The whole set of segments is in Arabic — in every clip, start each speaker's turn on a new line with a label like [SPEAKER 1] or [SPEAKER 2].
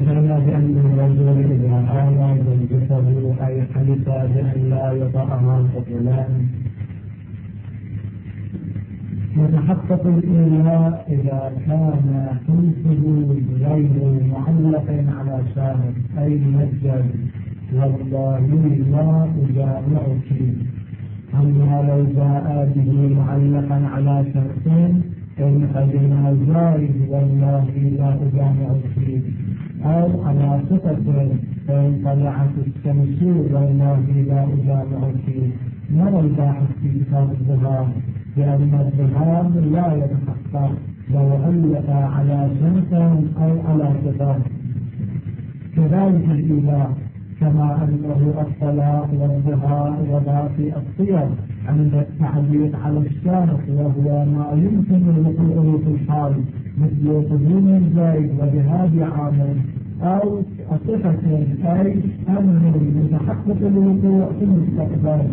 [SPEAKER 1] ذكرنا بأن الرجل إذا آوى زوجته أي حلف بأن لا يطأها طفلان يتحقق الإيلاء إذا كان حلفه غير معلق على شاهد أي مجد والله لا أجامعك. أما لو جاء به معلقا على شرطين إن أذن زائد والله لا أجامعك، أو على صفة فإن طلعت الشمس والله لا أجامعك. نرى الباحث في كتاب الظهار لأن الظهار لا يتحقق لو علق على شمس أو على صفة. كذلك الإيلاء كما أنه الطلاق والظهار وباقي الصيغ عند التعليق على الشارط وهو ما يمكن الوقوع في الحال مثل قدوم الزائد وذهاب عامل أو صفة أي أمر متحقق الوقوع في المستقبل.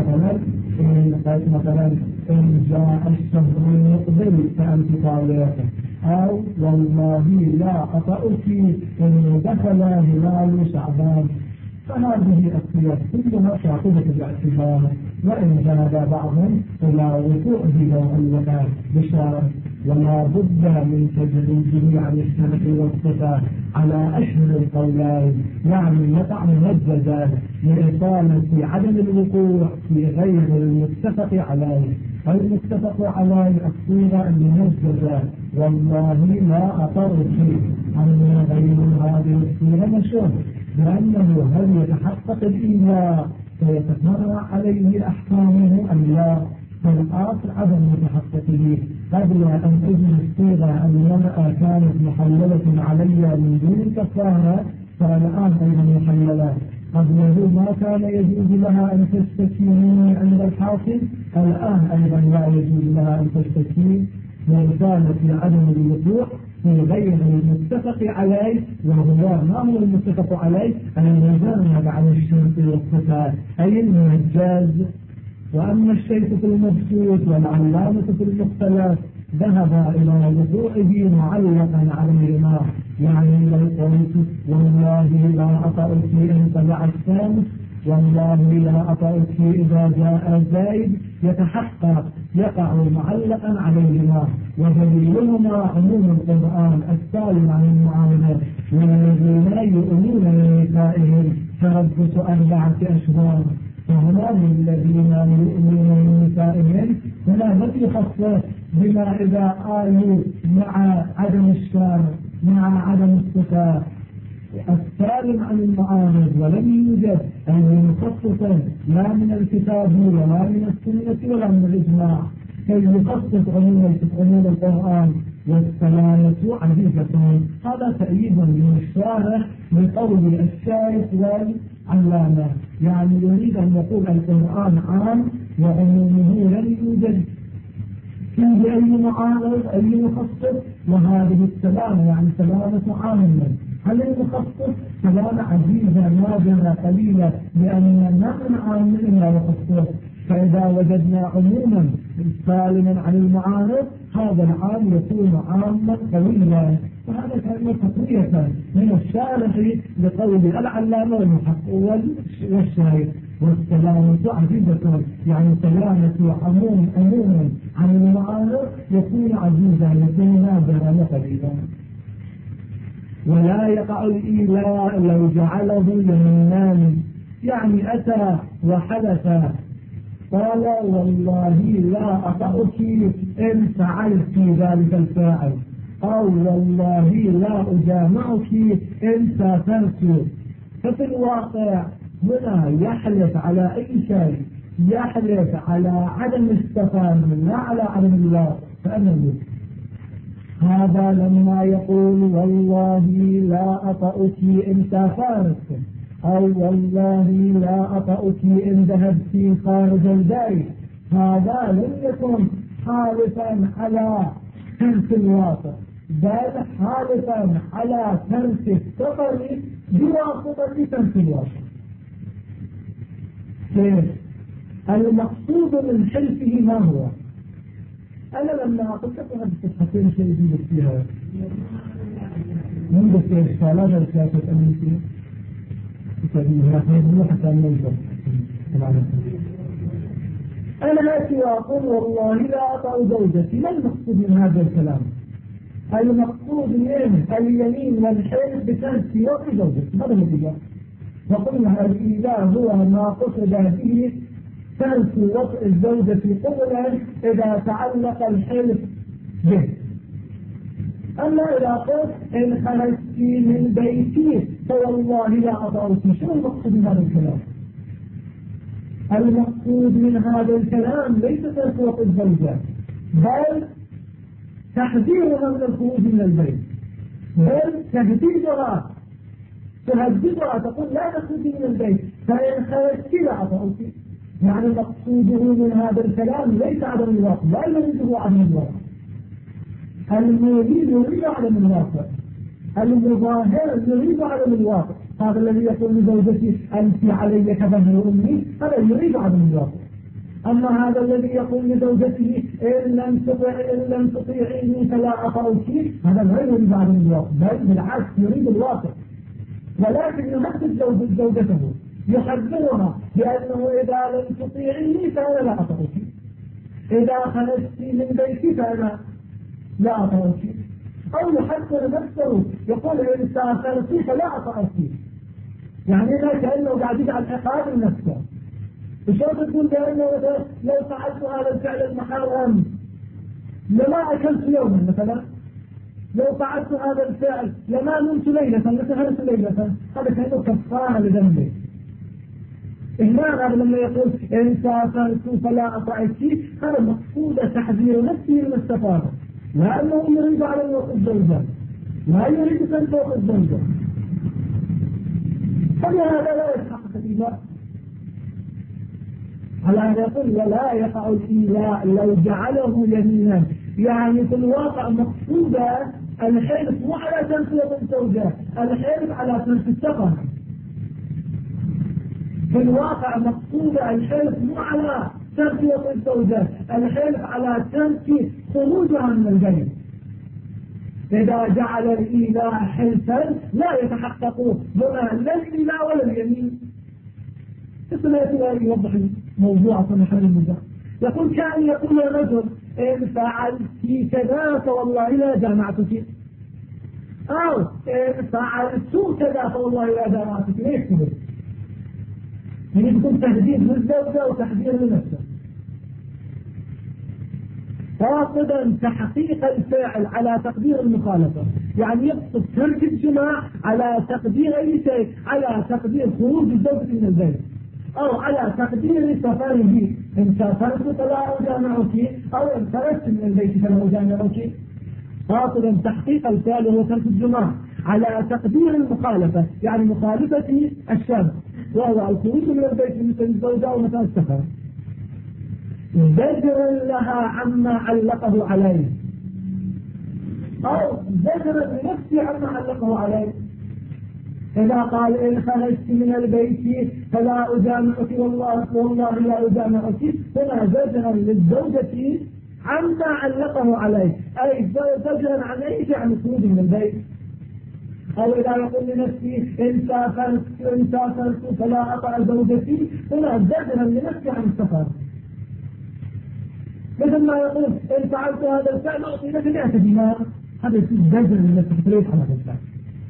[SPEAKER 1] مثلا إن جاء الشهر يقبل فأنت طالق، أو والله لا أطأك إن دخل هلال شعبان. فهذه الصيغ كلها شاطبة باعتبار، وإن ذهب بعضهم إلى وقوعه لو علق بشرط ولا بد من تجريده عن الشرط والصفة على أشهر القولين، يعني يقع مجزا لإطالة عدم الوقوع في غير المتفق عليه. المتفق عليه الصيغة الممجزة والله لا أطرك. أما غير هذه الصيغة مشهور لأنه هل يتحقق الإيلاء فيتفرع عليه أحكامه أم لا؟ فالآخر عدم متحققه. قبل أن تجد الصيغة أن المرأة كانت محللة علي من دون الكفارة فالآن أيضا محللة. قبله ما كان يجوز لها أن تستكي مني عند الحاكم، الآن أيضا لا يجوز لها أن تستكي وكانت لعدم الوقوع في غير المتفق عليه. وهو ما هو المتفق عليه؟ أن يزال عن الشرط والصفات أي المجاز. وأما الشيء في المبسوط والعلامة في المختلف ذهب إلى وقوعه معلقا عليهما، يعني لو قلت والله لا أطأك إن طلع الشمس والله لا أطأك إذا جاء زيد يتحقق يقع معلقا عليهما. ودليلهما عموم القرآن السالم عن المعاملة والذين لا يؤمنون بنسائهم تربص 4 أشهر. فهنا الذين يؤمنون بنسائهم هنا ما يخصص بما إذا قالوا مع عدم الشرع مع عدم الصفات السالم عن المعارض، ولم يوجد أي مخصص لا من الكتاب ولا من السنة ولا من الإجماع كي يخصص عموم القرآن والسلامة عزيزة. هذا تأييد من الشارع لقول الشارع والعلامة، يعني يريد أن يقول القرآن عام وعمومه لم يوجد فيه أي معارض أي مخصص، وهذه السلامة يعني سلامة عامة. هل المخصص سلامة عزيزة نادرة قليلة لأن ما من عام إلا مخصص. فإذا وجدنا عموما سالما عن المعارض هذا العام يكون عاما قويا. وهذا كان تقوية من الشارع لقول العلامة والمحقق والشاهد. والسلامة عزيزة يعني سلامة عموما عن المعارض يكون عزيزا يكون نادرا قليلا. ولا يقع الإيلاء لو جعله يمنان، يعني أتى وحلف قال والله لا أطأك إن فعلت ذلك الفاعل، أو والله لا أجامعك إن سافرت. ففي الواقع هنا يحلف على أي شيء، يحلف على عدم السفر لا على عدم الله. فأنا هذا لما يقول والله لا أطأك إن سافرت، أو والله لا أطأك إن ذهبت خارج البيت، هذا لم يكن حالفا على ترك الواقع بل حالفا على ترك السفر بواسطة ترك الواقع. المقصود من حلفه ما هو؟ أنا لما قلت لك هذه الصفحتين شيء فيها منذ الإرسالات الكاتب أمنيتي تسبيها خير حتى أمنيته أنا أتي وأقول والله لا أطع زوجتي. ما المقصود من هذا الكلام؟ المقصود من اليمين والحلف بترك وطء زوجتي. هذا الذي وقلنا الإله هو ما قصد به ترك وطء الزوجة قبلا إذا تعلق الحلف به. أما إذا قلت إن خرجت من بيتي فوالله لا أطعك، شو المقصود من هذا الكلام؟ المقصود من هذا الكلام ليس ترك وطء الزوجة، بل تحذيرها من الخروج من البيت، بل تهديدها، تهددها تقول لا تخرجي من البيت، فإن خرجت لا أطعك. يعني مقصوده من هذا الكلام ليس عدم الواقع، لا يريده عدم الواقع. المريد يريد عدم الواقع، المظاهر يريد عدم الواقع. هذا الذي يقول لزوجتي أنت علي كظهر أمي، هذا يريد عدم الواقع. أما هذا الذي يقول لزوجته إن لم تطيعيني فلا أطعك، هذا لا يريد عدم الواقع، بل بالعكس يريد الواقع. ولكن يهدد زوجته، يحذرها بأنه إذا لم تطيعيني فأنا لا أطعك، إذا خرجت من بيتي فأنا لا أطعك. أو يحذر نفسه يقول إن سافرت فلا أطعك، يعني لا كأنه قاعد يجعل عقاب لنفسه. وشو تقول بأنه لو فعلت هذا الفعل المحرم لما أكلت يوما مثلا، لو فعلت هذا الفعل لما نمت ليلة لسهرت ليلة، هذا كأنه كفارة لذنبه. هنا لما يقول إن سافرت فلا أطعك، هذا مقصود تحذير نفسه من السفارة، لأنه يريد على وطء الزوجة، لا يريد أن توقف الزوجة. فلهذا لا يتحقق الإيلاء. على أن يقول ولا يقع الإيلاء لو جعله يمينا، يعني في الواقع مقصودة الحلف مو على تنفيذ الزوجة، الحلف على تنفيذ السفر. في الواقع مقصودة الحلف مو على تنفيذ الزوجة، الحلف على تنفيذ خروجها من البيت. إذا جعل الإيلاء حلفا لا يتحقق هنا لا الإيلاء ولا اليمين. لا يوضح الموضوع في محل الموضوع. يقول كان يقول الرجل إن فعلت كذا فوالله لا جامعتك، أو إن فعلت كذا فوالله لا جامعتك. ليش كذا؟ يعني يكون تهديد للزوجة وتحذير لنفسه، قاصدا تحقيق الفاعل على تقدير المخالفة. يعني يقصد ترك الجماع على تقدير أي شيء، على تقدير خروج الزوجة من البيت، أو على تقدير سفره. إن سافرت فلا أجامعك، أو إن خرجت من البيت فلا أجامعك. قاصدا تحقيق الفعل هو ترك الجماع على تقدير المخالفة، يعني مخالفة الشاب، وهو الخروج من البيت مثل الزوجة ومثل السفر، زجرا لها عما علقه عليه، أو زجرا لنفسه عما علقه عليه. إذا قال إن خرجت من البيت فلا أجامعك والله لا أجامعك، هنا زجرا للزوجة عما علقه عليه، أي زجرا عن أي شيء عن الخروج من البيت. أو إذا يقول لنفسه إن سافرت فلا أطع زوجتي، هنا زجرا لنفسه عن السفر. مثل ما يقول إن فعلت هذا الفعل أعطي لك 100 دينار، هذا يصير زجر لنفسه ليس على هذا الفعل.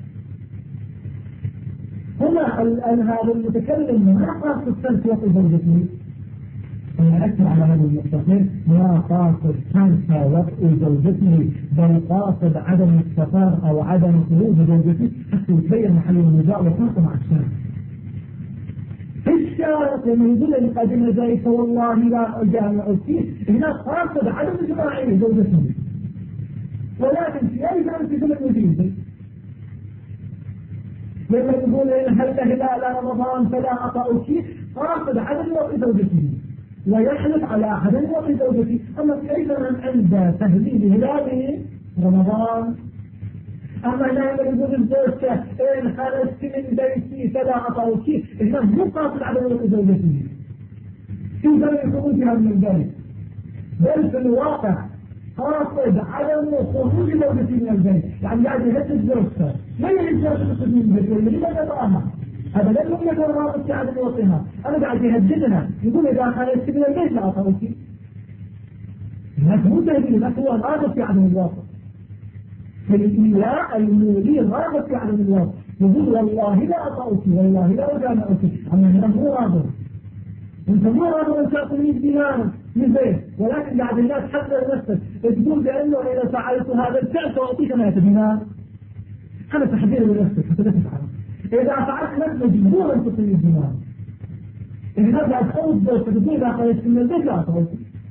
[SPEAKER 1] هنا هذا المتكلم ما قاصد ترك وطء زوجته، أنا أكثر على هذا النقطة، ما قاصد ترك وطء زوجته، بل قاصد عدم السفر أو عدم خروج زوجته حتى يتبين محل النزاع وفرق مع الشارع. في الشارع من يقول قدم زيت والله لا أجامعك، هنا قاصد عدم جماعه زوجته، ولكن في أي زمن في زمن يجيب. لما يقول إن هل هلال رمضان فلا أطأك، قاصد عدم وطء زوجته ويحلف على عدم وطء زوجته. أما في أي زمن عند تهديد هلال رمضان. أما لما يقول الزوجة إن خرجت من بيتي فلا أطأك، إنه مو قاصد عدم وطء زوجته في زمن خروجها من البيت، بل في الواقع قاصد عدم خروج زوجته من البيت، يعني قاعد يهدد درسته ما يهدد المسلمين باللي ما يقراها هذا لا يمكن يكون رابط في عدم وطنها أنا قاعد يهددنا يقول إذا خرجت من البيت لا أطوك الناس مو تهديد الناس هو رابط في عدم الواقع فالإيلاء المولي رابط في عدم الواقع يقول والله لا أطوك والله لا أجامعك أما هنا مو رابط انت مو رابط أن تعطيني دينار من بيت ولكن قاعد الناس حتى نفسك تقول بأنه إذا فعلت هذا الفعل سأعطيك 100 دينار هذا تحذير لنفسك حتى لا تفعل إذا فعلت نفسك مجبورا تعطيني دينار إذا نبدأ تفوت بيت فتقول إذا خرجت من البيت لا أطوك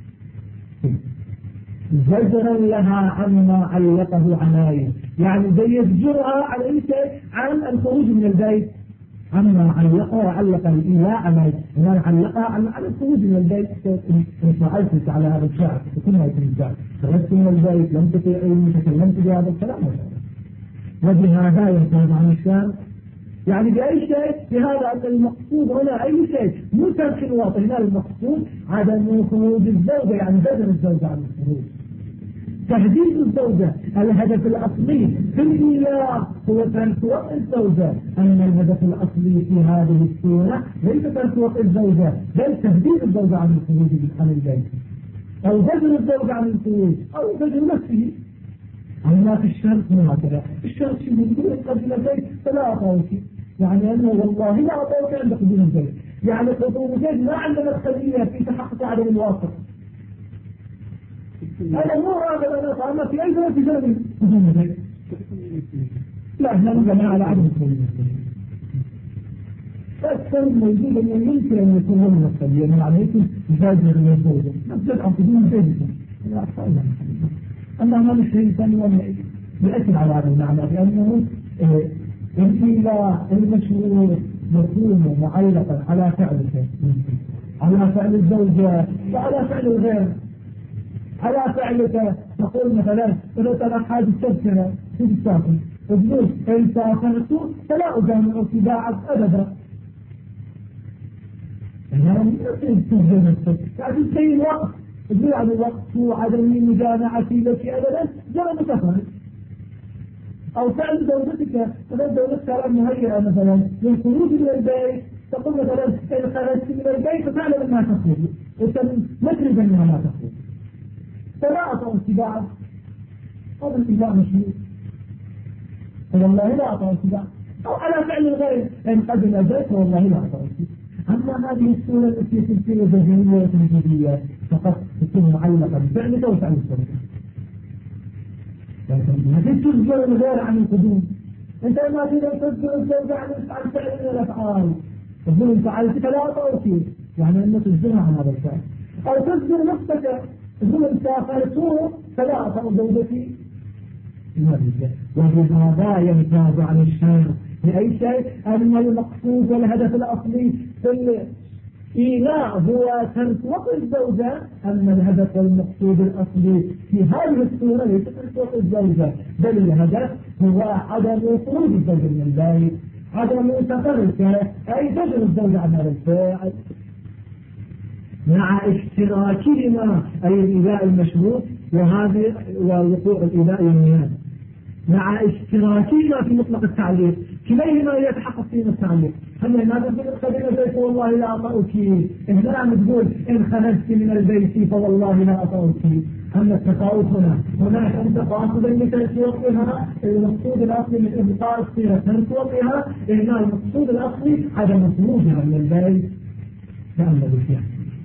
[SPEAKER 1] زجرا لها عما علقه عناية يعني زي يزجرها على أي شيء عن الخروج من البيت عما علق الإيلاء عناية ما علقها على الخروج من البيت إن فعلت على هذا الشعر تكون هذا الشعر خرجت من البيت لم تطيعي تكلمت بهذا الكلام وبهذا ينتهي عن الشعر يعني بأي شيء بهذا أن المقصود هنا أي شيء مو ترك الواطن هنا المقصود عدم خروج الزوجة يعني بدل الزوجة عن الخروج تهديد الزوجة الهدف الأصلي في الإيلاء هو ترك وطء الزوجة أما الهدف الأصلي في هذه السورة ليس ترك وطء الزوجة بل تهديد الزوجة عن الخروج عن البيت أو بدل الزوجة عن الخروج أو بدل نفسه أما في الشرط مو هكذا الشرط شيء يقول قبل البيت فلا أطوك يعني أنه والله لا أطوك عند قدوم البيت يعني قدوم البيت ما عندنا تخليها في تحقق عدم الواقع هذا مو هذا أنا فأما في أي ثلاث جانب قدوم البيت لا احنا نبنى على عدم الخلية فالسبب موجود أن يمكن أن يكون هو المخلية من عملية زاجر للزوجة نبدأ عن قدوم البيت لا أحسن أما ما الشيء ثاني يأكد على هذا المعنى لأنه الإيلاء المشروع يكون معلقا على فعلك على فعل الزوجة وعلى فعل الغير على فعلك تقول مثلا إذا ترى حاجة تذكرة في الساقل تقول إن سافرت فلا أجامع اتباعك أبدا يعني تنزل نفسك يعني تسيء الوقت تقول عن الوقت وعدم مجامعتي لك أبدا جرى متفرق أو فعل دولتك مثلا دولتك على مهيئة مثلا للخروج من البيت تقول مثلا إن خرجت من البيت فتعلم أنها تخرج وأنت مدرك أنها ما تخرج فلا أطع اتباعه هذا الاتباع مشروع والله لا أطع اتباعه أو على فعل الغير إن قبل البيت والله لا أطع اتباعه أما هذه السورة التي تمثل زجرية وتنجيلية فقط تكون معلقة بفعلك وفعل السورة ما تسجل الغير عن القدوم انت ما تقدر تسجل الزوجة عن فعل من الافعال تقول انت فعلت فلا اطوكي يعني انك تسجلها عن هذا الفعل او تسجل نفسك تقول انت فعلته فلا اطوك زوجتي وبهذا يمتاز عن الشر لأي شيء أن المقصود والهدف الأصلي في الإيلاء هو ترك وطء الزوجة أما الهدف والمقصود الأصلي في هذه الصورة ليس ترك وطء الزوجة بل الهدف هو عدم خروج الزوجة من البيت عدم تفرقه أي تجر الزوجة عن هذا الفعل مع اشتراكهما أي الإيلاء المشروط وهذه ووقوع الإيلاء والنيان مع اشتراكهما في مطلق التعليق كليهما يتحقق فيما التعليق هل ما تقول قبل البيت والله لا أطأك إذا عم تقول إن خرجت من البيت فوالله لا أطأك أما التفاوت هناك أنت قاصد لترك وطئها المقصود الأصلي من إبقاء الصيغة ترك وطئها هنا المقصود الأصلي عدم خروجها من البيت تأمل فيها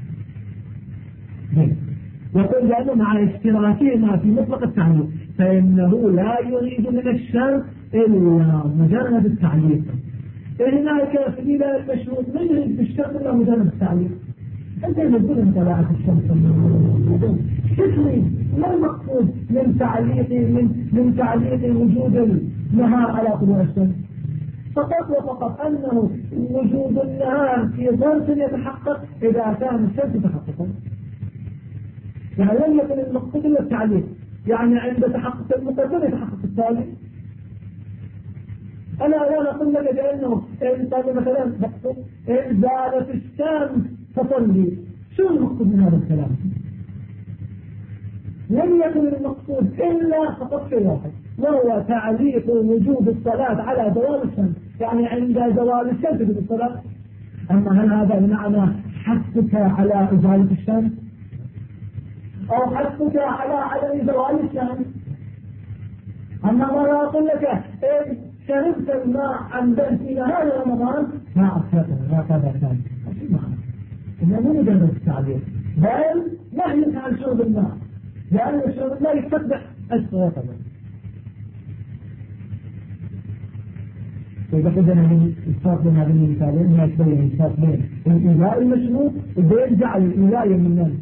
[SPEAKER 1] يقول لأنه مع اشتراكهما في مطلق التعليق فإنه لا يريد من الشرط إلا مجرد التعليق هناك في الإله المشروط ما يريد بالشرط إلا مجرد التعليق أنت يقول أنت لاعب الشمس شكري ما المقصود من تعليق وجود النهار على طلوع الشمس فقط وفقط أنه وجود النهار في ظرف يتحقق إذا كان الشمس تحققا يعني لم يكن المقصود إلا التعليق يعني عند تحقق المقدم يتحقق التالي أنا أقول لك بأنه إن قال مثلا مقصود إن زالت الشمس فصلي شو المقصود من هذا الكلام لم يكن المقصود إلا فقط شيء واحد وهو تعليق وجوب الصلاة على زوال الشمس، يعني عند زوال الشمس تجب الصلاة. أما هل هذا بمعنى حثك على إزالة الشمس أو حثك على عدم زوال الشمس؟ أما ما يقول لك إن شربت الماء عمدا في نهار رمضان ما أكثرته لا كذا ثاني، ما معنى؟ إنه مو مجرد التعبير، بل نهي عن شرب الماء، لأن شرب الماء يستقبح الصلاة. فإذا بدنا من الفرق بين هذين المثالين ما يتبين الفرق بين الإيلاء المشروط وبين جعل الإيلاء يمنا.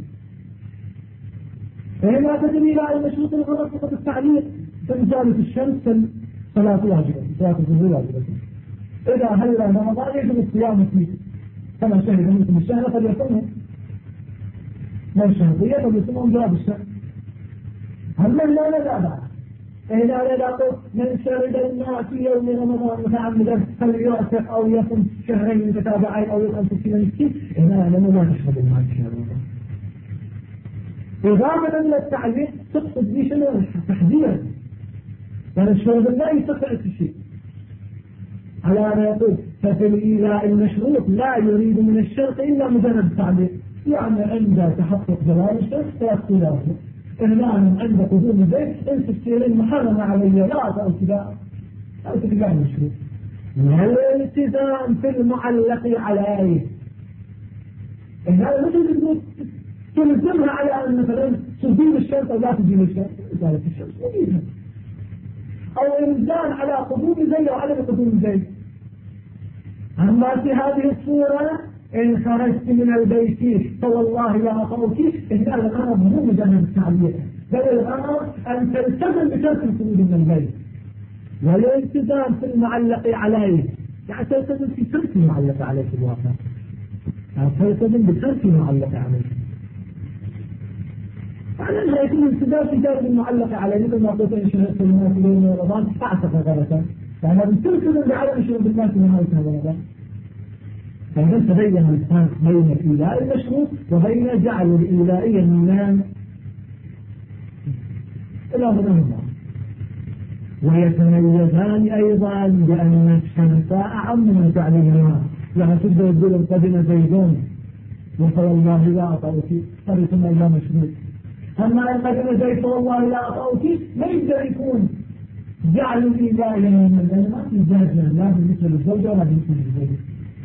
[SPEAKER 1] فهنا تجد الإيلاء المشروط الغرض فقط التعليق فإزالة الشمس صلاة واجبة، صلاة الظهر واجبة. إذا هل رمضان يجب الصيام فيه كما شهد منكم الشهر فليصومه، من شهرية فليصومهم جواب الشهر. هل لا ندع إذا لقوا من شرد الماء في يوم رمضان متعمدا فليعتق أو يصم شهرين متتابعين أو يطعم 60 مسكين، إذا لم لا تشرب الماء في شهر رمضان. إضافة إلى التعليق تقصد به شنو؟ تحذيرا، يعني الشرب الماء يستطيع الشيء على ما يقول. ففي الإيلاء المشروط لا يريد من الشرط إلا مجرد التعليق، يعني عند تحقق زوال الشرط فيقصد له إعلان عند قدوم البيت أنت السيرين محرمة علي لا أو اتباع المشروط. والالتزام في المعلق عليه، هذا مثل تلزمها على أن مثلا تزيل الشمس أو لا تزيل الشمس، إزالة الشمس تزيلها، أو إلزام على قدوم زيد أو عدم قدوم زيد. أما في هذه الصورة إن خرجت من البيت فوالله لا أطعك، إن هذا الأمر مو مجرد التعليق، بل الأمر أن تلتزم بترك الخروج من البيت. والالتزام في المعلق عليه يعني تلتزم في ترك المعلق عليه في الواقع، يعني تلتزم بترك المعلق عليه. على أنه يكون الالتزام في ترك المعلق عليه، مثل ما قلت إن شهدت الناس يوم رمضان فاعتق غلطا، يعني تلتزم بعدم شرب الناس من هذا رمضان. فإذا تبين الفرق بين الإيلاء المشروط وبين جعل الإيلائية النام إلى هنا. ويتميزان أيضا بأن الشمس أعم من تعليمها، يعني تقدر تقول قدم زيدون وفوالله لا أطعك فريقنا إلى مشروط. أما قدم زيد فوالله لا أطعك ما يقدر يكون جعل الإيلائية من لأن ما في زاجة لا بالنسبة للزوجة ولا بالنسبة للزوجة.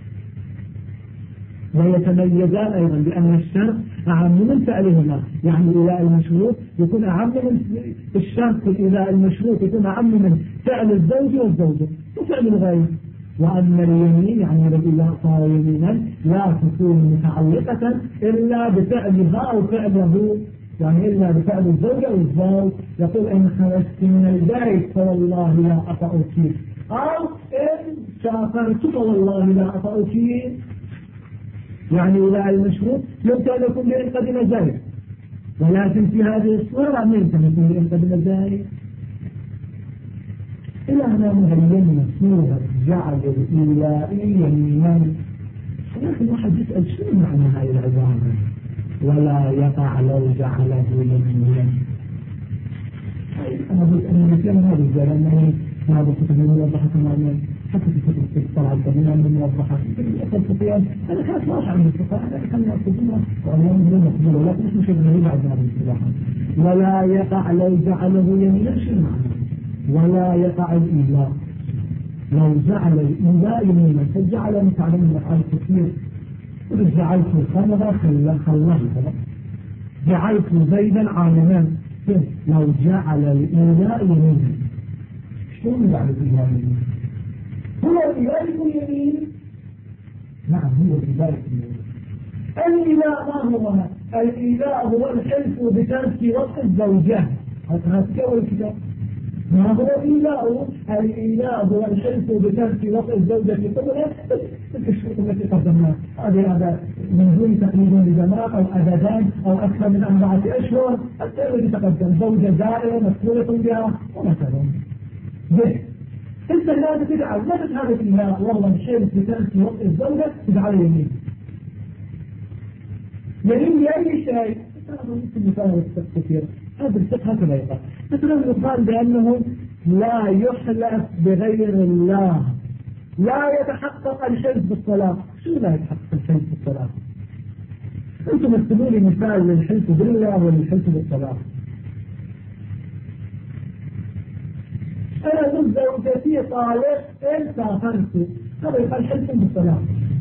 [SPEAKER 1] ويتميزان أيضا بأن الشرط أعم من فعلهما، يعني الإيلاء المشروط يكون أعم من الشرط في الإيلاء المشروط يكون أعم من فعل الزوج والزوجة وفعل الغير. وأما اليمين يعني الإيلاء صار يمينا لا تكون متعلقة إلا بفعلها أو فعله، يعني إلا بفعل الزوجة والزوج. يقول إن خرجت من البيت فوالله لا أطأك، أو إن سافرت فوالله لا أطأك، يعني إلى المشروط يمكن أن يكون بإن قدم زيد، ولكن في هذه الصورة ما يمكن أن يكون بإن قدم زيد. إلى هنا مهيمنا صورة جعل الإيلائي يمينا. لكن واحد يسأل شو معنى هذه العبارة ولا يقع لو جعله يمينا؟ أنا قلت أن مثلا هذا الزال أنه هذا الكتب الموضحة تماما، حتى في كتب الطلعة الكبيرة من الموضحة في الفقيان أنا كانت واضحة من الفقه، أنا كان يقصدون وأنا من المقبول، لكن اسمه شيء غريب عندنا بالصلاحة. ولا يقع لو جعله يمينا، شو معنى ولا يقع الإيلاء؟ لو جعل الإيلاء يمينا فجعل متعلم من أفعال كثير، إذا جعلت الخمر خلاه جعلت زيدا عالما، لو جعل الإيلاء يمينا شو يعني الإيلاء يمينا؟ هو الإيلاء يمين؟ نعم هو الإيلاء يمين. الإيلاء ما هو؟ الإيلاء هو الحلف بترك وقت الزوجة، هذا كأول الكتاب. ما هو الإيلاء؟ الإيلاء هو الحلف بترك وقت الزوجة قبله تلك الشروط التي قدمناها، هذا من دون تقييد لجماعة أو أبدان أو أكثر من 4 أشهر، الذي تقدم زوجة زائرة مسؤولة بها ومثلا به. انت لا تجعل لا تجعل الإيلاء والله الحلف بترك وقت الزوجة تجعل يمين لأي شيء. هذا مثال كثير، هذا الفقه هكذا يقال. مثلا يقال بأنه لا يحلف بغير الله لا يتحقق الحلف بالصلاة. شو لا يتحقق الحلف بالصلاة؟ أنتم مثلوا لي مثال للحلف بالله وللحلف بالصلاة. أنا من زوجتي طالب إن سافرت، هذا يقال حلف بالصلاة.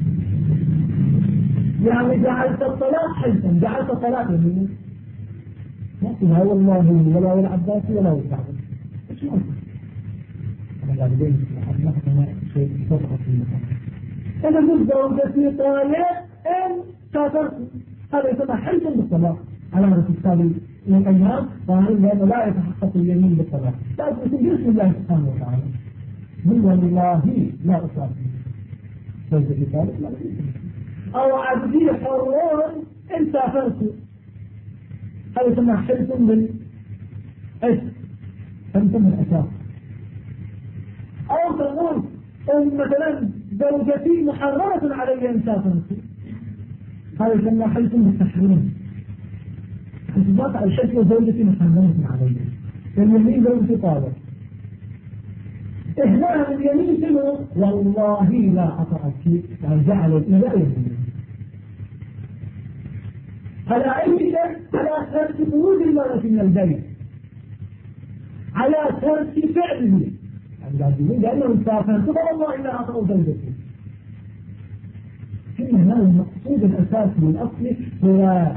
[SPEAKER 1] يعني جعلت الصلاة حلفا، جعلت صلاة يمين. لا والله ولا والعباسي ولا والكعبة. إيش معنى؟ أنا قاعد أقول لك أنا شيء صدقة في المكان. أنا من زوجتي طالب إن سافرت، هذا يسمى حلف بالصلاة. على هذا التالي من الأيام قالوا لأنه لا يتحقق اليمين بالصلاة، لكن بسم الله سبحانه وتعالى من والله لا أصاب زوجتي طالب لا أو عبدي حرون إن سافرت، هذا يسمى حلف بالاسم، حلف بالأساس. أو تقول مثلا زوجتي محرمة علي إن سافرت، هذا يسمى حلف بالتحريم. انتباط على الحلف وزوجتي محرمة علي، اليمين زوجتي طالب. إهلاء اليمين شنو؟ والله لا أطعك، يعني جعل الإله يمين. على أي شيء؟ على ترك خروج المرأة من البيت، على ترك فعله، يعني لأنه مسافر والله لا أطع زوجتي. هنا المقصود الأساسي والأصلي هو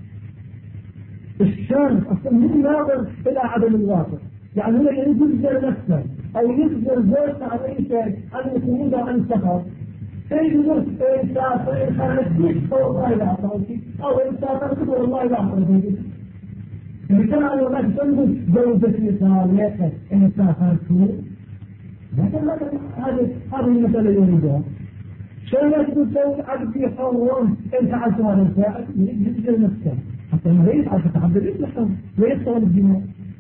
[SPEAKER 1] الشان أصلا من ناظر إلى عدم الواقع. يعني هو يجزر نفسه أو يجزر زوجته عن أي شيء، عن الخروج عن السفر. يقول إن سافر إن خرجت والله لا أعطيك، أو إن سافرت والله لا أعطيك. إن كان أنا ما تقول زوجتي صالحة إن سافرت، لكن هذه المسألة يريدها. شو ما تقول زوج عبدي حرام إن فعلت هذا الفعل يجزر نفسه حتى ما يفعل تتحدث يصلح ويصل الدماء.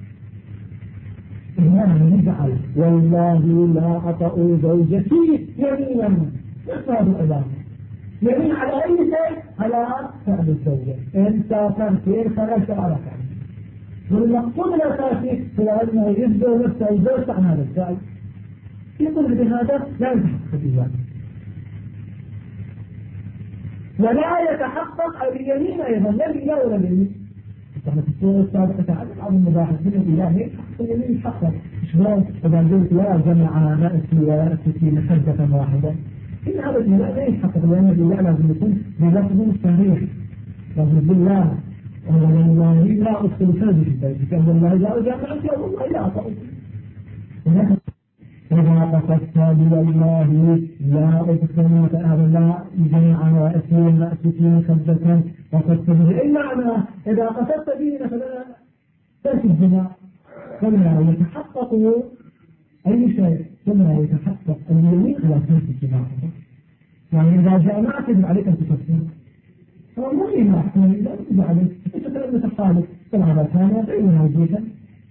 [SPEAKER 1] إنما نجعل والله لا أطأ زوجتي يمينا يصاب الأذان، يمين على أي شيء؟ على فعل الزوجة. إن سافرت إن خرجت على فعل. والمقصود الأساسي هو أنه يجزر نفسه ويزوج عن هذا الفعل. يقول بهذا لا يتحقق الإيمان ولا يتحقق اليمين أيضا، لا الإله ولا اليمين. كما في السورة السابقة تعلم عن المباحث من الإله يتحقق اليمين يتحقق. شلون إذا قلت لا جمع رأسي ورأسك محدة واحدة، إن هذا الإله لا يتحقق، لأن الإله لازم يكون بلفظ صريح. لازم بالله والله لا أدخل فرد في البيت، كان والله لا أجامعك يا والله لا أطعك. إذا قصدت بالله لا أدخل فأغلى جميعا وأسي ورأسك محدة وقصدت به. أي معنى إذا قصدت به مثلا ترك الجماع فلا يتحقق أي شيء، فلا يتحقق اليمين على ترك الجماع. يعني إذا جامعت يجب عليك أن تكفر، فما لي أحسن لا يجب عليك أنت لم تخالف طلع كان غير موجودا.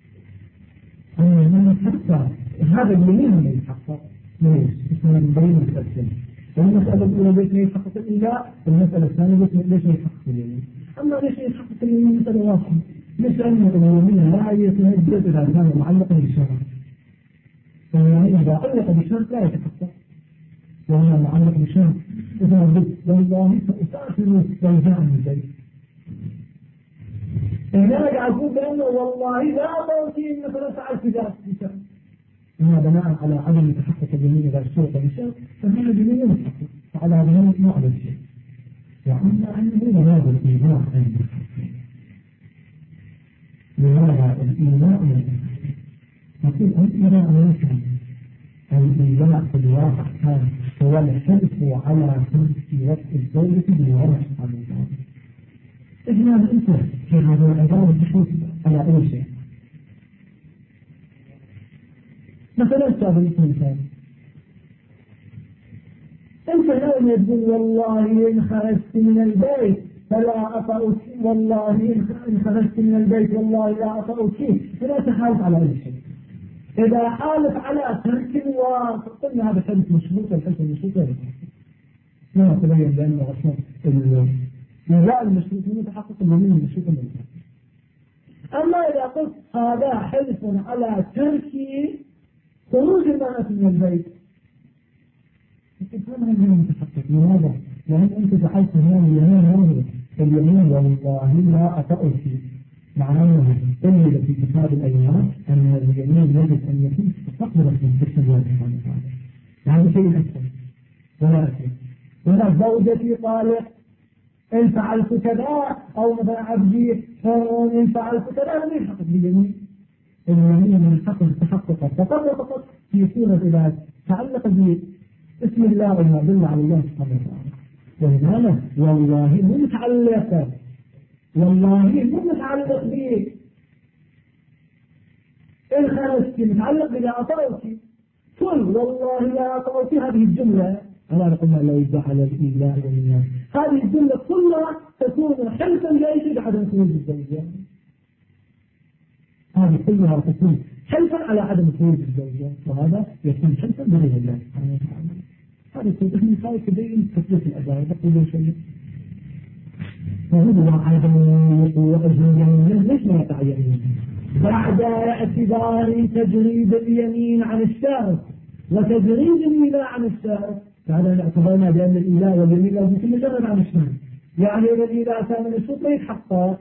[SPEAKER 1] من يتحقق هذا اليمين اللي يتحقق ليش؟ اسمه بين التسليم. والمسألة الأولى ليش يتحقق الإله، والمسألة الثانية ليش يتحقق اليمين. أما ليش يتحقق اليمين مسألة واضحة. ليش أن اليمين لا يتهدد إذا كان معلقا بالشرع. فاليمين إذا علق بالشرع لا يتحقق، وهو معلق بالشرع. إذا قلت والله سأسافر لو جاء من البيت، إنما أقول بأنه والله لا أطوتي مثلا فعلت ذلك، إنها بناء على عدم تحقق اليمين إذا اشترط بالشرط، فهذا اليمين يتحقق، فعلى هذا ما على الشيء. وعندنا أنه هذا الإيمان عند الحقيقة، لهذا الإيمان نقول أننا نفهم الإيمان في الواقع كان هو الحرص على ترك وقت الزوجة بالورع سبحانه وتعالى. إحنا أنت في هذا العبارة الحرص على أي شيء. مثلا استاذ مثال انت لو يقول والله ان خرجت من البيت فلا اطأك، والله ان خرجت من البيت والله لا اطأك، فلا تحالف على اي شيء. اذا حالف على ترك وقلنا هذا حدث مشروط، الحدث المشروط لا يتحقق. ما تبين بانه اصلا لا المشروط يتحقق اليمين المشروط لا يتحقق. اما اذا قلت هذا حلف على ترك خروج المرأة من البيت هذا اليمين تحقق. لماذا؟ لأن أنت جعلت هنا اليمين والله لا أتأل فيه، معناه قيل في كتاب الأيمان أن اليمين يجب أن يكون مستقبلا من ذكر الله سبحانه وتعالى، يعني شيء أكثر ولا أكثر. هنا زوجتي طالق إن فعلت كذا، أو مثلا عبدي إن فعلت كذا، لم يحقق باليمين. اليمين من حق التحقق فقط في صورة إذا تعلق باسم الله وما دل على الله سبحانه وتعالى. وهنا والله مو متعلق، والله مو متعلق به إن خرجت متعلق بلا أطرت قل والله لا أطرت. هذه الجملة أنا قلنا لا يدعى على الإله والناس، هذه الجملة كلها تكون حلفا لا يشهد عدم خروج الزوجة. هذه كلها تكون حلفا على عدم خروج الزوجة، وهذا يكون حلفا بغير الله سبحانه وتعالى. هذا تدخل خايف تبين تثبيت الأداء تقول شيء وهو عدم وقوع اليمين. ليش ما يقع يمين؟ بعد اعتبار تجريد اليمين عن الشارع وتجريد الإله عن الشارع. فهذا اعتبرنا بأن الإله واليمين لازم يكون مجرد عن الشارع، يعني إذا الإله كان من الشرط يتحقق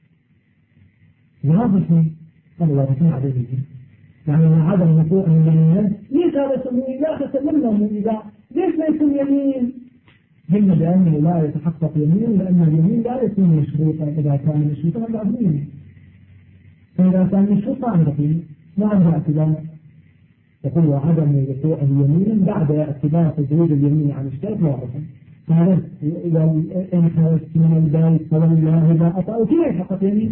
[SPEAKER 1] وهذا شيء الله يكون عليه. يعني عدم وقوع اليمين ليش هذا اسمه إله فسلمنا من إله؟ ليش ما يكون يمين؟ قلنا بأنه لا يتحقق يمين لأن اليمين لا يكون مشروطا. إذا كان مشروطا هذا أبنين، فإذا كان مشروطا عندكم ما عنده اعتبار. يقول وعدم وقوع اليمين بعد اعتبار تجريد اليمين عن الشرط واضحا. فهذا إن خرجت من البيت فوالله لا أطأ كيف يتحقق يمين؟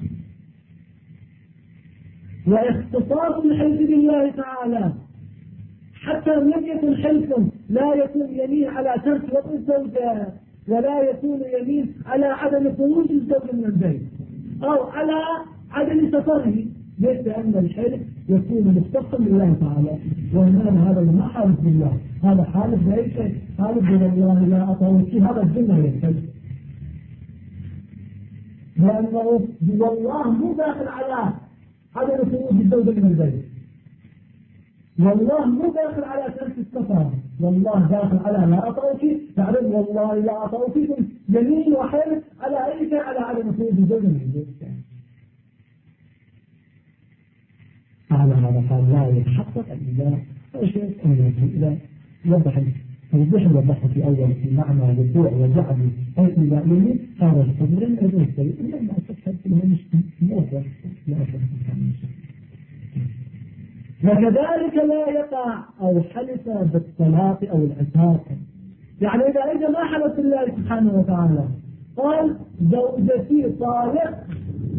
[SPEAKER 1] واختصاص الحلف بالله تعالى حتى لم يكن حلفا لا يكون يمين على ترك وطء الزوجة، ولا يكون يمين على عدم خروج الزوج من البيت أو على عدم سفره. ليس لأن الحلف يكون مختصا بالله تعالى، وإنما هذا ما حالف بالله، هذا حالف بأي شيء، حالف بالله لا أطول فيه. هذا الجنة يحلف لأنه والله مو داخل على عدم خروج الزوجة من البيت، والله مو داخل على ترك السفر، والله داخل على لا أطأ فيه. تعلم والله لا أطأ فيكم يمين وحلف على أي شيء على عدم خروج الزوجة من البيت. على هذا قال لا يتحقق الإله أو شيء أن الإله يوضح الوضح في أول في معنى وقوع وجعل أي إله يمين هذا الصدر أيضا يستوي إلا ما أتحدث له مش موضح لا أتحدث. وكذلك لا يقع أو حلف بالطلاق أو العتاق. يعني إذا أجى ما حلف الله سبحانه وتعالى قال زوجتي طالق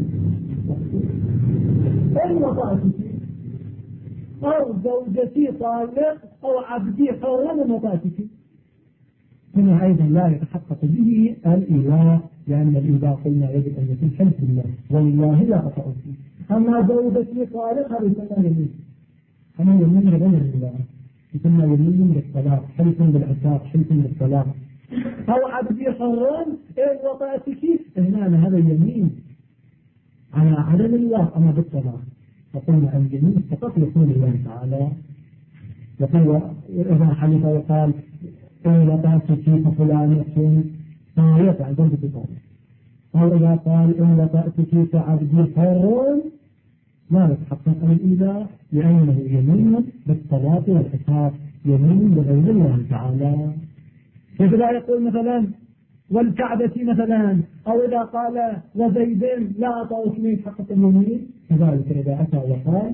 [SPEAKER 1] إن وطأتك، أو زوجتي طالق أو عبدي حرم وطأتك، هنا أيضا لا يتحقق به الإله، لأن الإله قلنا يجب أن يكون حلف بالله والله لا أطأ فيه. أما زوجتي طالق هذا يسمى يمين، أنا يمين غير الله يسمى يمين بالطلاق، حلف بالعتاق، حلف بالطلاق. أو عبدي حرام إن وطأتك، هنا هذا يمين على عدم الله أما بالطلاق. فقلنا اليمين فقط يكون الله تعالى. يقول إذا حلف وقال إن وطأتك ففلان طالق عن ذنب طالق، أو إذا قال إن وطأتك فعبدي حرام لا يتحقق الإله لأنه يمين بالطلاق والعتاق، يمين بغير الله تعالى. كيف لا يقول مثلا والكعبة مثلا، أو إذا قال وزيد لا أطأك من يتحقق اليمين. كذلك إذا أتى وقال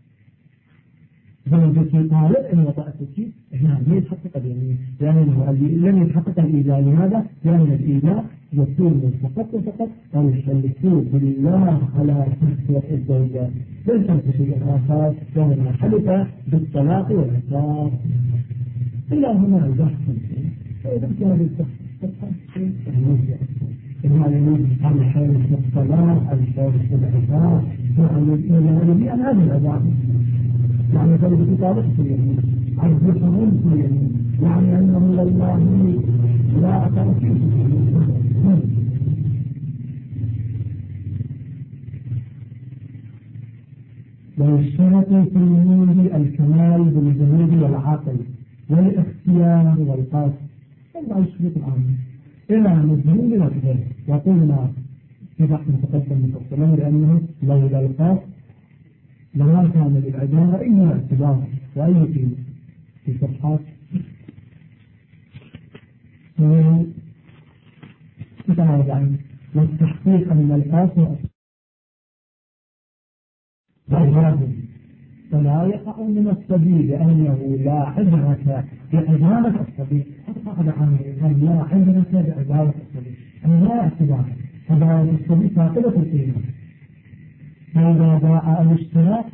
[SPEAKER 1] زوجتي طالق إن وطأتك هنا لم يتحقق اليمين لأنه لم يتحقق الإله. لماذا؟ لأن الإله يكون فقط أو يشركون بالله على تحقيق الزوجات ليس بشيء آخر، وهو حلف بالطلاق والعتاق. إلى هنا البحث فإذا كان بالتحقيق إنما يريد عن الحارس بالطلاق الحارس بالعتاق وعن الإله هذا العذاب، يعني زوجتي طالق في اليمين، عبد الحرام في اليمين، يعني أنه والله لا أطأ فيه. ويشترط في الوجود الكمال بالجهود والعقل والاختيار والقصد ثم الشروط العامة إلى مجهول الأكبر. وقلنا في بحث متقدم مفصلا لأنه لولا القصد لما كان للعبارة أي اعتبار وأي في صفحات 49 والتحقيق أن القصد والواجب فلا يقع من الصبي لأنه لا عبرة بعبارة الصبي. قد عنه لا عبرة بعبارة الصبي أن لا اعتبار عبارة الصبي فاقدة القيمة. فإذا باع أو اشترى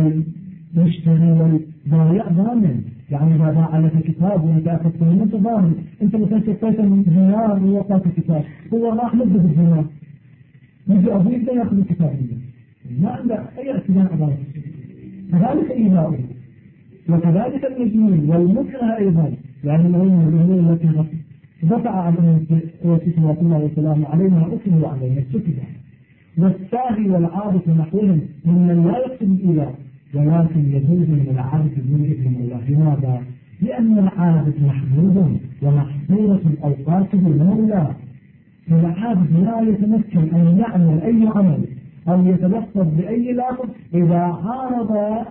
[SPEAKER 1] يشتري والبايع ضامن. يعني إذا باع لك كتاب وأنت أخذت منه أنت ضامن. أنت مثلا شفيت من دينار ووقعت كتاب هو راح مده بالدينار يجي أبوك لا يأخذ الكتاب منه ما عنده أي اعتبار عبارة الصبي. كذلك إيذاؤه وكذلك المجنون والمكره أيضا يعني المهم التي دفع عنه صلى الله وسلامه عليها أكله عليها السكبة. والساهي والعابث نحوهم ممن لا يقصد الإله ولكن يجوز من العابث دون إذن الله. لماذا؟ لأن العابث محدود ومحصورة أوقاته مولى. فالعابث لا يتمكن أن يعمل أي عمل أو يتلفظ بأي لفظ إذا عارض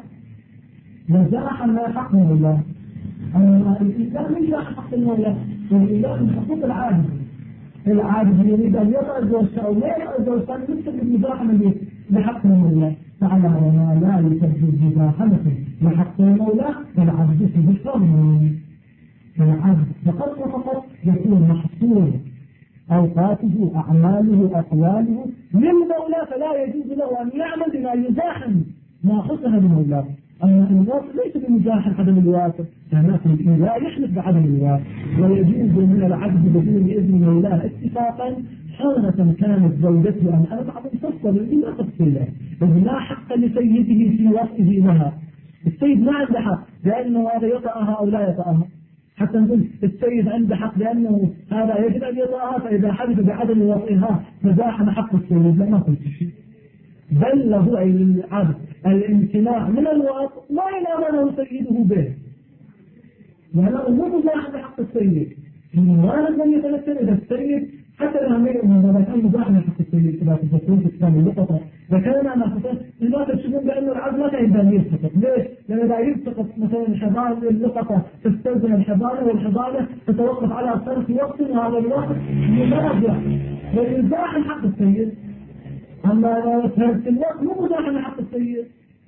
[SPEAKER 1] مزاحا لا حق من الله. الإنسان ليس حق المولى والإله من حقوق العابث. العابد يريد أن يرى زوجته أو لا يرى زوجته مثل المزاحمة لحق المولى. فعلى ما لا يسبب مزاحمة لحق المولى فالعبد في بالقرن. فالعبد فقط وفقط يكون محصور أوقاته أعماله أقواله للمولى فلا يجوز له أن يعمل بما يزاحم ما خصها بالمولى. أما الواقع ليس بمزاحم عدم الواقع لكن الإله يحلف بعدم الواقع ويجوز من العبد بدون إذن مولاه اتفاقا حالة كانت زوجته أن أربع تفصل إلى تفصيله إذ لا حق لسيده في وقته لها. السيد ما عنده حق لأنه هذا يطأها أو لا يطأها. حتى نقول السيد عنده حق لأنه هذا يجب أن يطأها فإذا حدث بعدم وطئها فزاحم حق السيد لا ما قلت شيء. بل له أي العبد الامتناع من الوقت لا ينامنه سيده به ولا أمور مزاحم حق السيد. الوالد من يتذكر إذا السيد حتى لها منه إذا كان مزاحم حق السيد إذا تذكرون في كتاب اللقطة ذكرنا ما خطأ إذا تشوفون بأن العبد لا يبدأ أن يلتقط. ليش؟ لأن إذا يلتقط مثلا الحضانة اللقطة تستلزم الحضانة والحضانة تتوقف على صرف وقت وهذا الوقت يراجع ويزاحم حق السيد. أما لو ترك الوقت مو مزاحم حق السيد.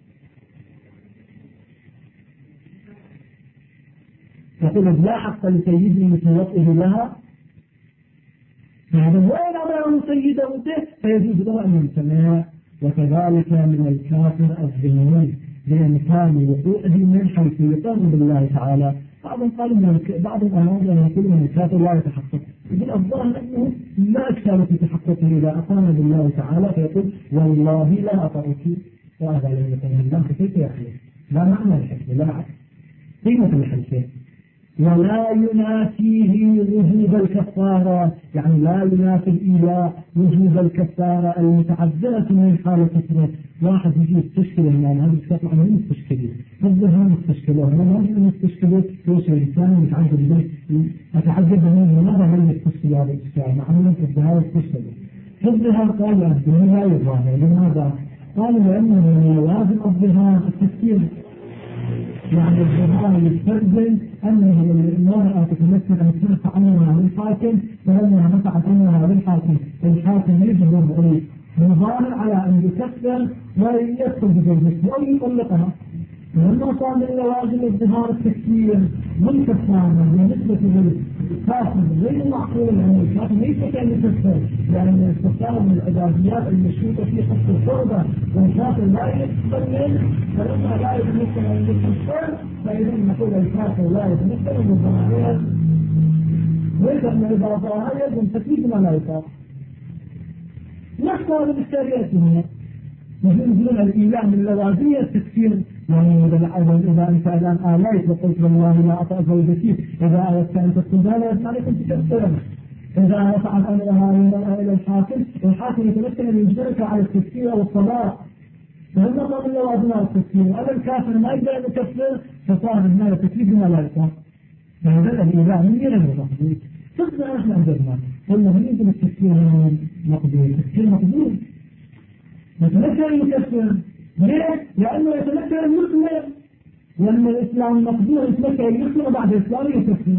[SPEAKER 1] يقول لا حق لسيده مثل وطئه لها هذا وين أمره سيده به فيجوز له أن يمتنع. وكذلك من الكافر الذنوي بإمكان وقوعه من حيث يقام بالله تعالى. بعض الأمور يقول من الكافر لا يتحقق. يقول الظاهر أنه لا أشكال في تحققه إذا أقام بالله تعالى فيقول والله لا أطأك وهذا لم يكن الله كيف يحلف. لا معنى الحلف لا قيمة الحلف ولا ينافيه وجوب الكفارة. يعني لا ينافي الإله وجوب الكفارة المتعذرة من حالة كفره. واحد يجي يستشكله يعني هذا الكفر عنه مستشكله فالظهر مستشكله وما هي مستشكله ليش الإنسان متعذب به أتعذب منه لماذا لم يستشكل هذا الإشكال مع أنه الظهر استشكله. الظهر قال الدنيا لا يظهر. لماذا؟ قالوا لأنه من لازم الظهر التفكير. يعني الظهر يستلزم أنه المرأة تتمثل أن تنفع عنها للحاكم فلما نفعت عنها للحاكم الحاكم يجبر بأيه مظاهر على أن يكفر ويدخل بزوجته أو يطلقها. ولما صار من لوازم الظهار التكفير والكفارة بالنسبة للكافر غير معقول أن الكافر ليس كان يكفر لأن الكفارة من العباديات المشروطة في حق الفرضة والكافر لا يتمثل فلما لا يتمثل أن يكفر فإذا نقول الكافر لا يتمثل من الظهاريات ليس من العباديات يجب تكليف ما لا يطاق. نفس هذا الإشكاليات هنا يقولون الإله من لوازم التكفير. يعني إذا أنت الآن آليت وقلت والله لا أطأ زوجتي إذا أردت أن تكون ذلك عليكم تكفر. إذا رفعت أمرها إلى الحاكم الحاكم يتمكن أن يجبرك على التكفير والصلاة فهم قالوا له أبناء التكفير، وأنا الكافر ما يقدر أن يكفر، فصار هنا التكفير بما لا يصح. فهذا الإله من غير المقبول. فقط نحن عندنا قلنا من يمكن التكفير مقبول، التكفير مقبول يتمثل المكفر. ليه؟ لأنه يتمثل المسلم، لأن الإسلام مقبول يتمثل المسلم وبعد الإسلام يكفر.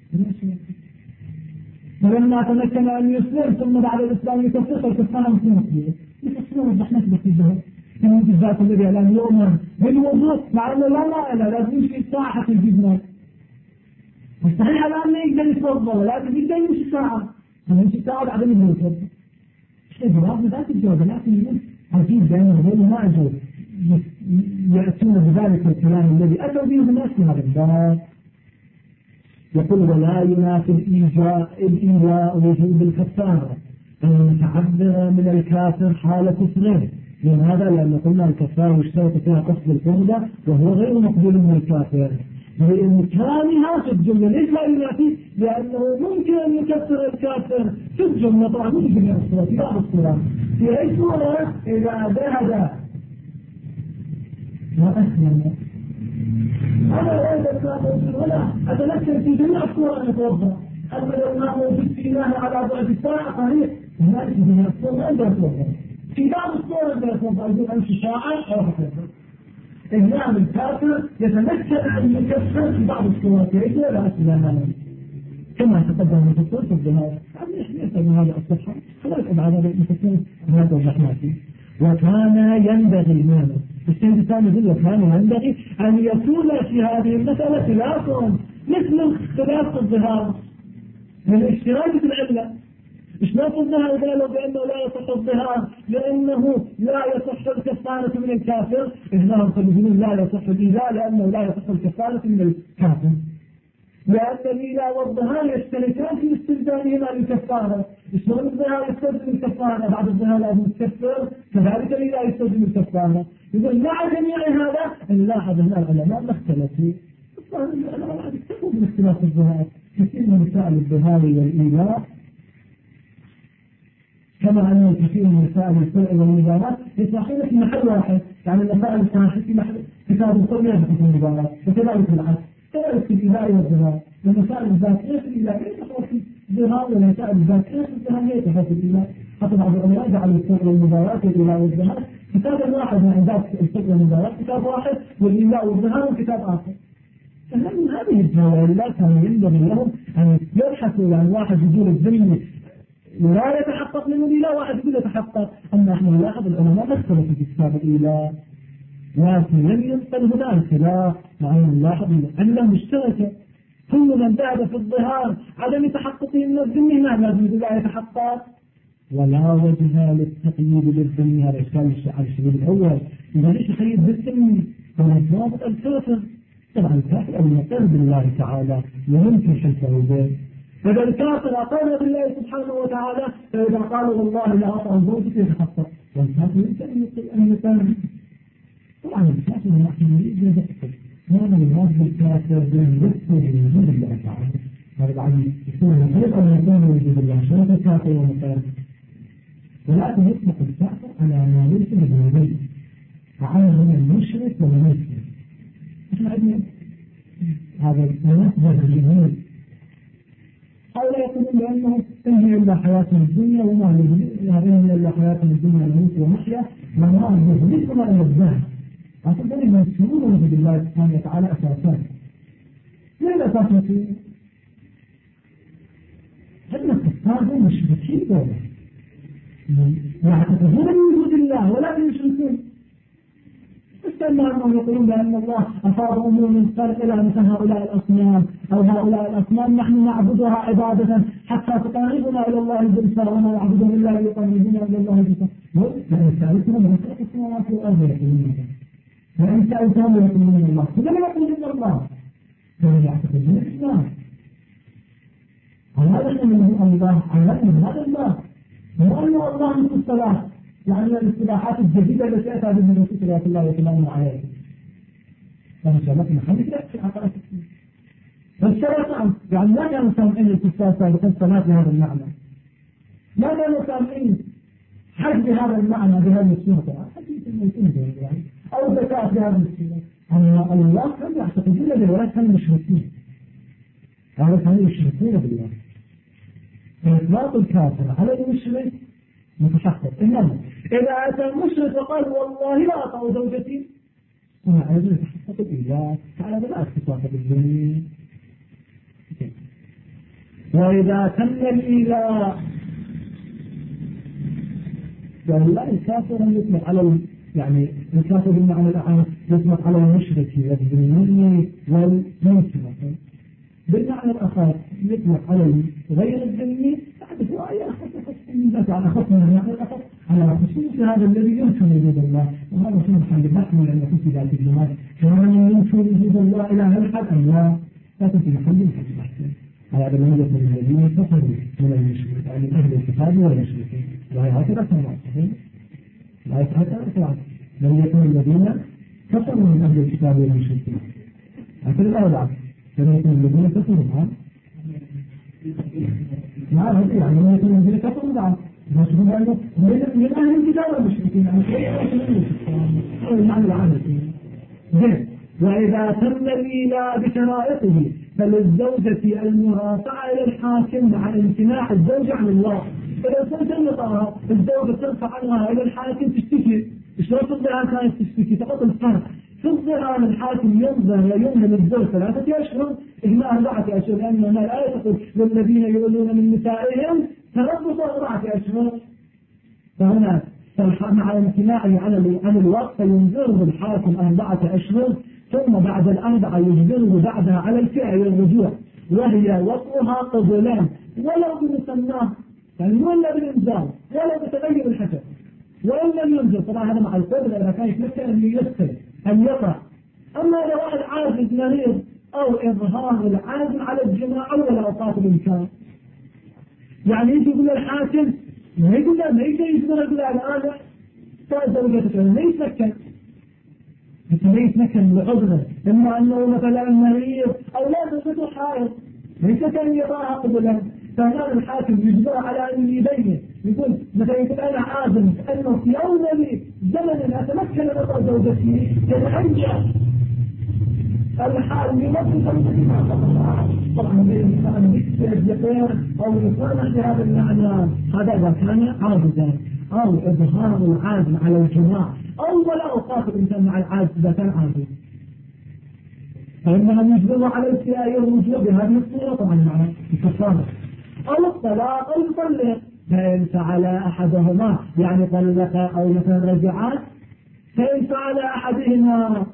[SPEAKER 1] فلما تمكن أن يسلم ثم بعد الإسلام يكفر فالكفار مسلم مقبول. يكفرون نحن نثبت به في الذات الذي الآن يؤمن بالوضوء مع أنه لا لازم يمشي ساعة في الجبنة. مستحيل الآن ما يقدر يتوضا، لكن يقدر يمشي ساعة، يمشي ساعة بعدين يقدر يتوضا. الجواب ذات الجواب، لكن عجيب لأنه هم ما أجوا يأتون بذلك الكلام الذي أتوا به الناس في هذا الباب. يقول ولا ينافي الإيلاء وجوب الكفارة أن نتعبر من الكافر حال كفره. لماذا؟ لأن قلنا الكفارة يشترط فيها قصد القربة وهو غير مقبول من الكافر بإمكانها في الجملة. ليس لا ينافي؟ لأنه ممكن أن يكفر الكافر في الجملة، طبعا ممكن في بعض الصورة. في أي صورة؟ إذا ذهب وأسلم أنا لا أتذكر ولا أتذكر في جميع الصور أن أتوضأ. أما لو ما موجود في الله على ضعف الساعة صحيح هناك في جميع الصور ما أقدر أتوضأ. في بعض الصور أقدر أتوضأ أقول أمشي ساعة أو أتوضأ. إمام الكافر يتمكن أن يكفر في بعض الصور كيف لا أسلم كما تقدم في الصور في الظهار. ليس من هذا الصفحة خلاص أبعاد هذا المفسر ما توضحنا فيه. وكان ينبغي المعنى الشيء الثاني يقول وكان ينبغي أن يكون في هذه المسألة خلاف مثل اختلاف الظهار من الاشتراك في العلة. اشتراك الظهار قالوا بأنه لا يصح الظهار لأنه لا يصح الكفارة من الكافر. إهناهم يقولون لا يصح الإيلاء لأنه لا يصح الكفارة من الكافر، لأن الإيلاء والظهار يشتركان في استلزامهما للكفارة. شلون الظهار يستلزم الكفارة؟ بعد الظهار لازم يكفر، كذلك الإيلاء يستلزم الكفارة. يقول مع جميع هذا نلاحظ هنا العلماء ما اختلفوا. العلماء اكتفوا باختلاف الظهار. كثير من مسائل الظهار والإيلاء كما أن الكثير من مسائل السلع والمباراة يصلحون في محل واحد. يعني المسائل الصحيحة في محل كتاب القرية في المباراة، وكذلك العكس، كذلك في الإيلاء والظهار. المسائل الذاتية في الإيلاء ليس في الظهار، والمسائل الذاتية في الظهار ليس في الإيلاء. حتى بعض العلماء جعلوا السلع والمباراة والإيلاء والظهار كتاب واحد، من ذات السلع والمباراة كتاب واحد، والإيلاء والظهار كتاب آخر. فمن هذه الجوال كان ينبغي لهم أن يبحثوا عن واحد يقول الذمي لا يتحقق من الإله، واحد يقول يتحقق. أما احنا نلاحظ العلماء ما اختلفوا في كتاب الإله، لكن لم ينقل هناك خلاف. معين نلاحظ أنه مشتركة. كل من ذهب في الظهار عدم تحققه من الذمي هنا لازم يقول لا يتحقق. ولا وجه للتقييد للذمي. هذا إشكال على الشباب الأول. إذا ليش تقييد بالذمي؟ فالضابط الكافر طبعا الكافر أن يقر بالله تعالى ويمكن حلفه به. فإذا الكافر أقر بالله سبحانه وتعالى، فإذا قالوا والله لا أطع زوجك يتحقق، والكافر يمكن أن يقر. طبعا الكافر نحن نريد نذكر هذا الواجب الكافر بالنسبة لوجود الله تعالى. هذا بعد يكون غير أن يكون وجود الله شرط الكافر ومقر، ولكن يطلق الكافر على ما ليس بالوجود تعالى من المشرك والمسلم. احنا عندنا هذا المناسبة الجمهور هؤلاء يقولون بأنه إنهي إلا حياتنا الدنيا وما إنهي إلا حياتنا الدنيا نموت ونحيا وما نهلكنا إلا الدهر. أعتقد أنهم يسمون وجود الله سبحانه وتعالى أساسا. ليه الأساس نسيه؟ عندنا الكفار هم مشركين دولة يعتقدون بوجود الله ولكن يشركون. استنى أنهم يقولون بأن الله أفاض أمور من خلق إلى مثل هؤلاء الأصنام أو هؤلاء الأصنام نحن نعبدها عبادة حتى تقربنا إلى الله بالفعل وما نعبدهم إلا ليقربنا إلى الله بالفعل. وإن سألتهم من خلق السماوات والأرض يقولون وإن سألتهم يقولون الله فلما يقولون الله فهم يعتقدون الإسلام. على من الله على من هذا الله وأنه الله من الصلاة، يعني الاصطلاحات الجديدة التي أتى بها الرسول صلى الله عليه وسلم عليه. فمشابهة محمد لا في عقائد السنة. فالشرع يعني ما كانوا سامعين الكفار سابقا الصلاة بهذا المعنى. ما كانوا سامعين حج بهذا المعنى بهذه الصورة يعني أو زكاة بهذه الصورة. أما الله كان يعتقدون بالولاة كانوا مشركين، كانوا يشركون بالله. إطلاق الكافر على المشرك متحقق. إنما إذا أتى المشرك وقال والله لا أطع زوجتي هنا أيضا يتحقق الإله تعالى بلا اختصاص بالذنب. وإذا تم الإله والله الكافر يطلق على يعني الكافر بالمعنى الأعم يطلق على المشرك والذنب والمنكر. بالمعنى الآخر يطلق على غير الذنب تعرف آية أخذت على خصمه يعني الأخذ على خصوص هذا الذي يمكن وجود الله. وهذا سبحان الله من أن يكون في ذات الجمال كمان يمكن وجود الله إلى هالحد أم لا تكون محل الحد. هذا من وجهة الذين كفروا من المشركين يعني أهل الكتاب والمشركين لا هكذا كما صحيح لا هكذا كما من يكون الذين كفروا من أهل الكتاب والمشركين هكذا لا يلعب من يكون الذين كفروا معه يعني من يكون الذين كفروا معه من أهل الكتاب والمشركين يعني شيء المعنى العام. وإذا تم الإيلاء بشرائطه فللزوجة المرافعة إلى الحاكم مع امتناع الزوجة عن الله. إذا الزوجة نطاها الزوجة ترفع عنها إلى الحاكم تشتكي. شلون تظهر كانت تشتكي فقط الفرق تظهر أن الحاكم ينظر ويمهل الزوج 3 أشهر إجماع 4 أشهر لأن الآية تقول للذين يؤلون من نسائهم تربصوا 4 أشهر. فهنا مع امتناعه عن الوقت ينذره الحاكم 4 أشهر ثم بعد 4 يجبره بعدها على الفعل والرجوع وهي وطئها قبلان ولو بمسماه يعني ولا بالإنزال ولا بتغير الحسب وإن لم ينزل. طبعا هذا مع القدرة إذا كان يتمكن أن ييسر أن يقع. أما إذا واحد عاجز مريض أو إظهار العازم على الجماع أول أوقات الإمكان يعني يجي يقول الحاكم ما يقول لا ما يجبر يقول الآن زوجتك ما يتمكن ما يتمكن بعذره إما أنه مثلا مريض أو لا زوجته حائض ليس كان يراها قبلا. فهذا الحاكم يجبر على أن يبين يقول مثلا يقول أنا عازم أنه في أول زمن أتمكن من زوجتي كالعنجة الحال يمثل طبعا الإنسان يقير أو يصنع بهذا المعنى هذا إذا كان عاجزا أو إظهار العازم على الجماع أو ولا أوقات الإنسان مع العاجز إذا كان عاجز فإنهم يجبروا على السياء والرجوع بهذه الصورة طبعا معنى الكفارة أو الطلاق أو يطلق. فإن فعل أحدهما يعني طلق أو مثلا رجعات فإن فعل أحدهما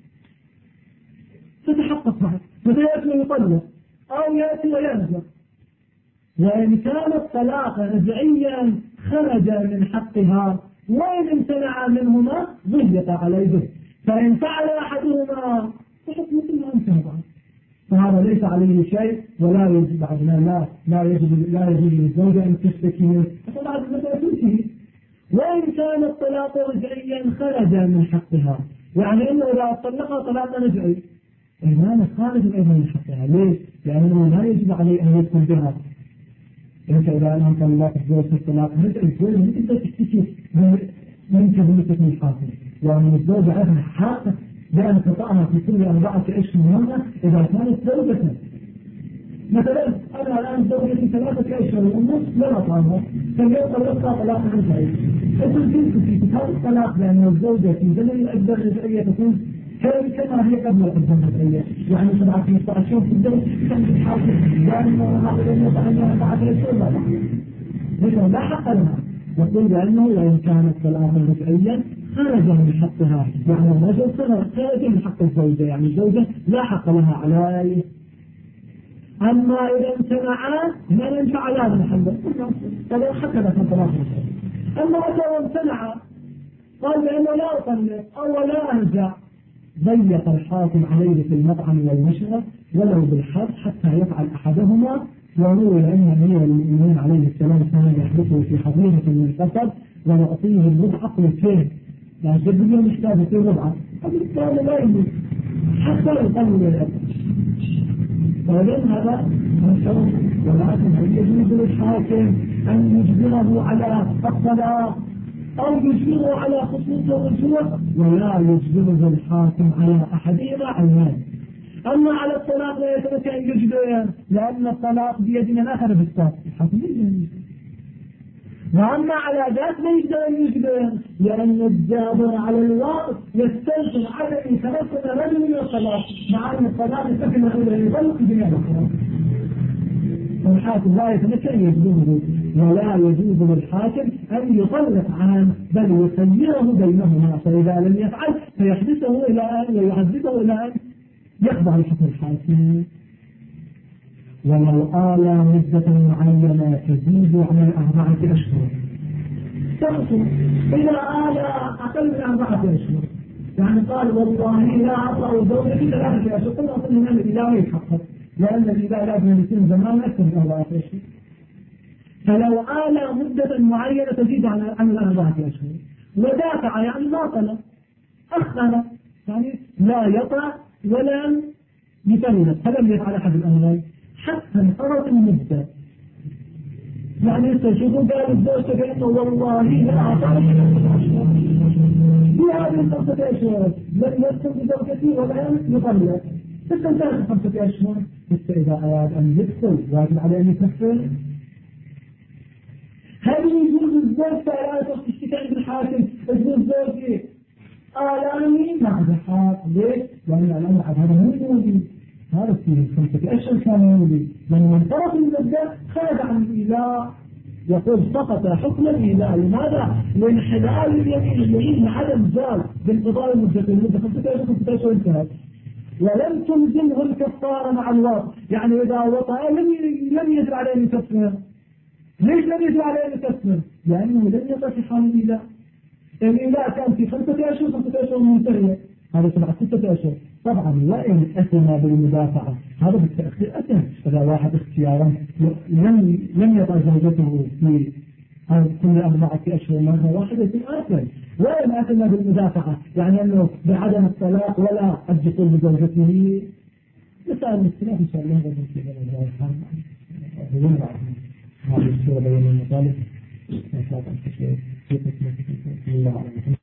[SPEAKER 1] تتحقق معه فسيأتي يطلق أو يأتي ويرجع. وإن كان الطلاق رجعيا خرج من حقها وإن امتنع منهما ضيق عليه. فإن فعل أحدهما فحكم مثل ما انتهى فهذا ليس عليه شيء ولا يجب علينا لا يجب للزوجة أن تشتكي فطبعا المسألة تنتهي. وإن كان الطلاق رجعيا خرج من حقها يعني إنه إذا طلقها طلاق رجعي إيمان خارج أيضا من حقها. ليش؟ لأنه لا يجب عليه أن يدخل بها. أنت إذا أنت طلقت زوجة الطلاق رجعي تقول أنت تشتكي من كبيرة الحاكم وأن الزوجة أيضا حاقة بأن تطأها في كل 4 أشهر مرة إذا كانت زوجة. مثلا أنا الآن زوجتي 3 أشهر ونص لا أطعمها فاليوم طلقتها طلاق رجعي. أنتم في كتاب الطلاق لأن الزوجة في زمن العدة الرجعية تكون كما هي قبل العدة الرجعية يعني 15 يوم في الزوج كان تتحاكم لأنه هذا لم يطعمها 4 أشهر لا حق لها. يقول بأنه وإن كانت طلاقا رجعيا خرج من حقها يعني الرجل خرج من حق الزوجة يعني الزوجة لا حق لها عليه. أما إذا امتنعا ما ينفع هذا المحل فلا حق لها طلاق رجعي. أما إذا امتنع قال بأنه لا أطلق أو لا أرجع ضيق الحاكم عليه في المطعم والمشرب ولو بالحد حتى يفعل أحدهما. وروي أن أمير المؤمنين عليه السلام كان يحدثه في حظيرة من قصب ويعطيه الربع قوتين يعني جد يوم يحتاج في ربعة قال لا يموت حتى يطلق. ولكن هذا مشروع ولكن يجوز للحاكم أن يجبره على الطلاق أو يجبره على خصوص الرجوع، ولا يجبره الحاكم على أحدهما عيان. أما على الطلاق لا يترك أن يجبره، لأن الطلاق بيد من آخر بالطلاق الحاكم يجبره. وأما على ذات ما يقدر أن يجبره، لأن الجابر على الواقع يستلزم عدم تمكن رجل من الطلاق، مع أن الطلاق يستلزم أن يطلق جميع الأخرى. الحاكم لا يتمكن يجبره، ولا يجوز للحاكم أن يطلق عنه، بل يخيره بينهما، فإذا لم يفعل فيحبسه إلى أن ويعذبه إلى أن يخضع لحكم الحاكم. ولو آلى مدة معينة تزيد عن 4 أشهر، تقصد إذا آلى أقل من 4 أشهر، يعني قال والله لا أعطى زوجتي 3 أشهر، قلنا أصلا هذا لا يتحقق، لأن الإباء لازم يكون زمان أكثر من 4 أشهر. فلو آلى مدة معينة تزيد عن 4 أشهر ودافع، يعني ما طلب، أخر، يعني لا يطع ولا يطلق، فلم يفعل أحد الأمرين حتى انقضت المدة. يعني يستشهدوا قال الزوجة بأنه والله لا أعطاني في هذه 5 أشهر لم يسكن بزوجتي ولا يطلق، فاستنتهت 5 أشهر. إذا أراد أن يدخل واجب عليه أن يكفر. هل يجوز الزوج فعلا تشتكي عند الحاكم تقول زوجي آلامي مع الحق؟ ليش؟ لأن الأمر هذا مو موجود، هذا فيه 5 أشهر كان موجود، لما انطرف المدة خرج عن الإيلاء، يقول سقط حكم الإيلاء. لماذا؟ لانحلال اليمين عدم زال بانقضاء المدة 5 أشهر انتهت، ولم تلزمه الكفارة مع الوضع. يعني إذا وطأ لم يجب عليه أن يكفر. ليش لم يجب عليه أن يكفر؟ لأنه لم يقع في حال الإيلاء. الإيلاء كان في 5 أشهر، 5 أشهر منتهية، هذا تبع 6 أشهر. طبعا وإن أثنى بالمدافعة هذا بالتأخير أثنى. إذا واحد اختيارا لم يطع زوجته في كل 4 أشهر مرة واحدة أثنى، وإن أثنى بالمدافعة يعني أنه بعدم الطلاق ولا الدخول بزوجته. مثال الاختلاف إن شاء الله هذا هذه الصورة بين المطالب.